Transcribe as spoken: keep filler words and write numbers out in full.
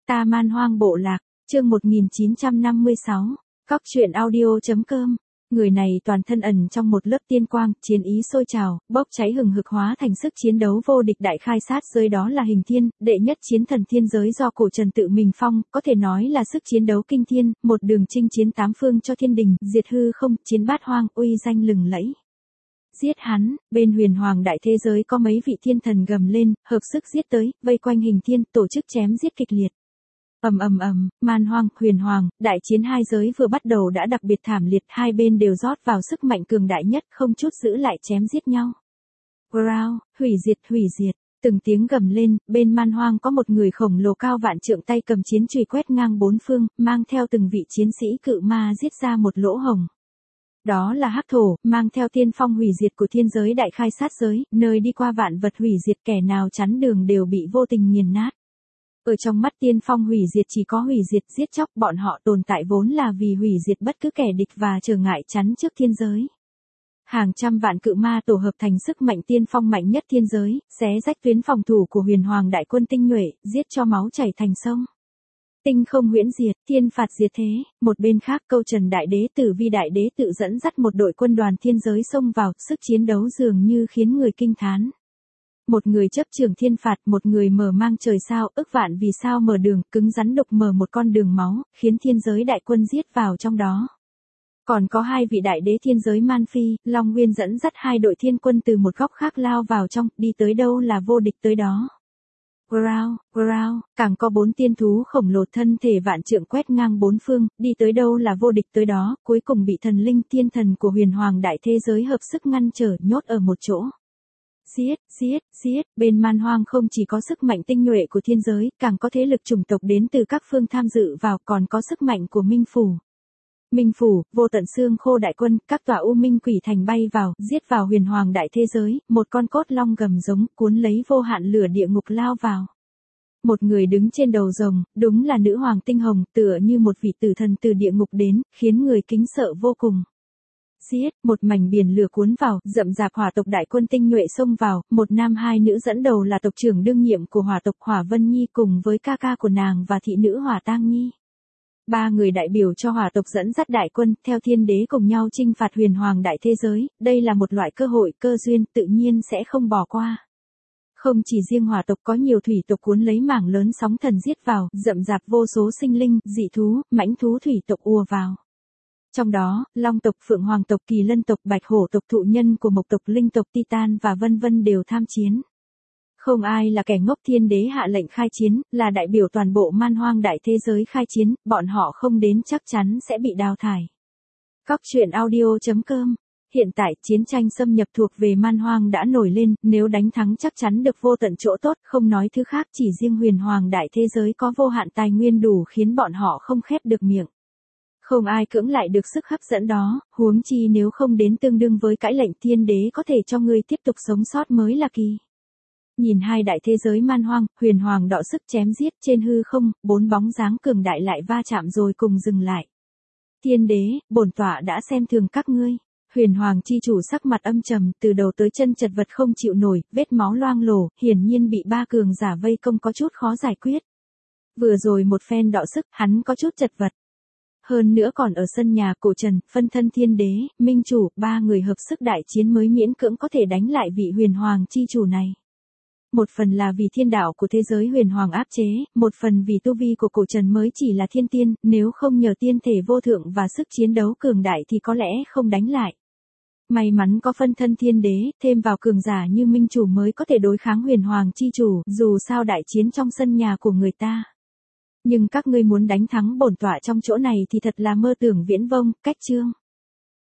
Ta Man Hoang Bộ Lạc, chương một nghìn chín trăm năm mươi sáu, Cóc truyện audio.com. Người này toàn thân ẩn trong một lớp tiên quang, chiến ý sôi trào, bốc cháy hừng hực hóa thành sức chiến đấu vô địch đại khai sát giới, đó là Hình Thiên, đệ nhất chiến thần thiên giới do cổ Trần tự mình phong, có thể nói là sức chiến đấu kinh thiên, một đường chinh chiến tám phương cho thiên đình, diệt hư không, chiến bát hoang, uy danh lừng lẫy. Giết hắn, bên huyền hoàng đại thế giới có mấy vị thiên thần gầm lên, hợp sức giết tới, vây quanh Hình Thiên, tổ chức chém giết kịch liệt. Ầm ầm ầm, Man Hoang, Huyền Hoàng, đại chiến hai giới vừa bắt đầu đã đặc biệt thảm liệt, hai bên đều rót vào sức mạnh cường đại nhất, không chút giữ lại chém giết nhau. Growl, hủy diệt, hủy diệt, từng tiếng gầm lên, bên Man Hoang có một người khổng lồ cao vạn trượng tay cầm chiến chùy quét ngang bốn phương, mang theo từng vị chiến sĩ cự ma giết ra một lỗ hồng. Đó là Hắc Thổ, mang theo tiên phong hủy diệt của thiên giới đại khai sát giới, nơi đi qua vạn vật hủy diệt, kẻ nào chắn đường đều bị vô tình nghiền nát. Ở trong mắt tiên phong hủy diệt chỉ có hủy diệt, giết chóc, bọn họ tồn tại vốn là vì hủy diệt bất cứ kẻ địch và trở ngại chắn trước thiên giới. Hàng trăm vạn cự ma tổ hợp thành sức mạnh tiên phong mạnh nhất thiên giới, xé rách tuyến phòng thủ của huyền hoàng đại quân tinh nhuệ, giết cho máu chảy thành sông. Tinh không huyễn diệt, thiên phạt diệt thế, một bên khác Câu Trần đại đế Tử Vi đại đế tự dẫn dắt một đội quân đoàn thiên giới xông vào, sức chiến đấu dường như khiến người kinh thán. Một người chấp trường thiên phạt, một người mở mang trời sao, ức vạn vì sao mở đường, cứng rắn đục mở một con đường máu, khiến thiên giới đại quân giết vào trong đó. Còn có hai vị đại đế thiên giới Man Phi, Long Nguyên dẫn dắt hai đội thiên quân từ một góc khác lao vào trong, đi tới đâu là vô địch tới đó. Growl, growl, càng có bốn tiên thú khổng lồ thân thể vạn trượng quét ngang bốn phương, đi tới đâu là vô địch tới đó, cuối cùng bị thần linh thiên thần của huyền hoàng đại thế giới hợp sức ngăn trở, nhốt ở một chỗ. Giết, giết, giết, bên Man Hoang không chỉ có sức mạnh tinh nhuệ của thiên giới, càng có thế lực chủng tộc đến từ các phương tham dự vào, còn có sức mạnh của Minh Phủ. Minh Phủ, vô tận xương khô đại quân, các tòa u minh quỷ thành bay vào, giết vào huyền hoàng đại thế giới, một con cốt long gầm giống, cuốn lấy vô hạn lửa địa ngục lao vào. Một người đứng trên đầu rồng, đúng là nữ hoàng tinh hồng, tựa như một vị tử thần từ địa ngục đến, khiến người kính sợ vô cùng. Giết, một mảnh biển lửa cuốn vào, rậm rạp hỏa tộc đại quân tinh nhuệ xông vào, một nam hai nữ dẫn đầu là tộc trưởng đương nhiệm của hỏa tộc Hỏa Vân Nhi cùng với ca ca của nàng và thị nữ Hỏa Tang Nhi. Ba người đại biểu cho hỏa tộc dẫn dắt đại quân, theo thiên đế cùng nhau chinh phạt huyền hoàng đại thế giới, đây là một loại cơ hội, cơ duyên, tự nhiên sẽ không bỏ qua. Không chỉ riêng hỏa tộc, có nhiều thủy tộc cuốn lấy mảng lớn sóng thần giết vào, rậm rạp vô số sinh linh, dị thú, mãnh thú thủy tộc ùa vào. Trong đó, long tộc, phượng hoàng tộc, kỳ lân tộc, bạch hổ tộc, thụ nhân của mộc tộc, linh tộc, titan và vân vân đều tham chiến. Không ai là kẻ ngốc, thiên đế hạ lệnh khai chiến, là đại biểu toàn bộ Man Hoang đại thế giới khai chiến, bọn họ không đến chắc chắn sẽ bị đào thải. Cóc truyện audio.com. Hiện tại, chiến tranh xâm nhập thuộc về Man Hoang đã nổi lên, nếu đánh thắng chắc chắn được vô tận chỗ tốt, không nói thứ khác, chỉ riêng huyền hoàng đại thế giới có vô hạn tài nguyên đủ khiến bọn họ không khép được miệng. Không ai cưỡng lại được sức hấp dẫn đó, huống chi nếu không đến tương đương với cãi lệnh thiên đế có thể cho ngươi tiếp tục sống sót mới là kỳ. Nhìn hai đại thế giới Man Hoang, huyền hoàng đọ sức chém giết trên hư không, bốn bóng dáng cường đại lại va chạm rồi cùng dừng lại. Thiên đế, bổn tọa đã xem thường các ngươi. Huyền hoàng chi chủ sắc mặt âm trầm, từ đầu tới chân chật vật không chịu nổi, vết máu loang lổ, hiển nhiên bị ba cường giả vây công có chút khó giải quyết. Vừa rồi một phen đọ sức, hắn có chút chật vật. Hơn nữa còn ở sân nhà cổ Trần, phân thân thiên đế, minh chủ, ba người hợp sức đại chiến mới miễn cưỡng có thể đánh lại vị huyền hoàng chi chủ này. Một phần là vì thiên đạo của thế giới huyền hoàng áp chế, một phần vì tu vi của cổ Trần mới chỉ là thiên tiên, nếu không nhờ tiên thể vô thượng và sức chiến đấu cường đại thì có lẽ không đánh lại. May mắn có phân thân thiên đế, thêm vào cường giả như minh chủ mới có thể đối kháng huyền hoàng chi chủ, dù sao đại chiến trong sân nhà của người ta. Nhưng các ngươi muốn đánh thắng bổn tọa trong chỗ này thì thật là mơ tưởng viễn vông, cách chương.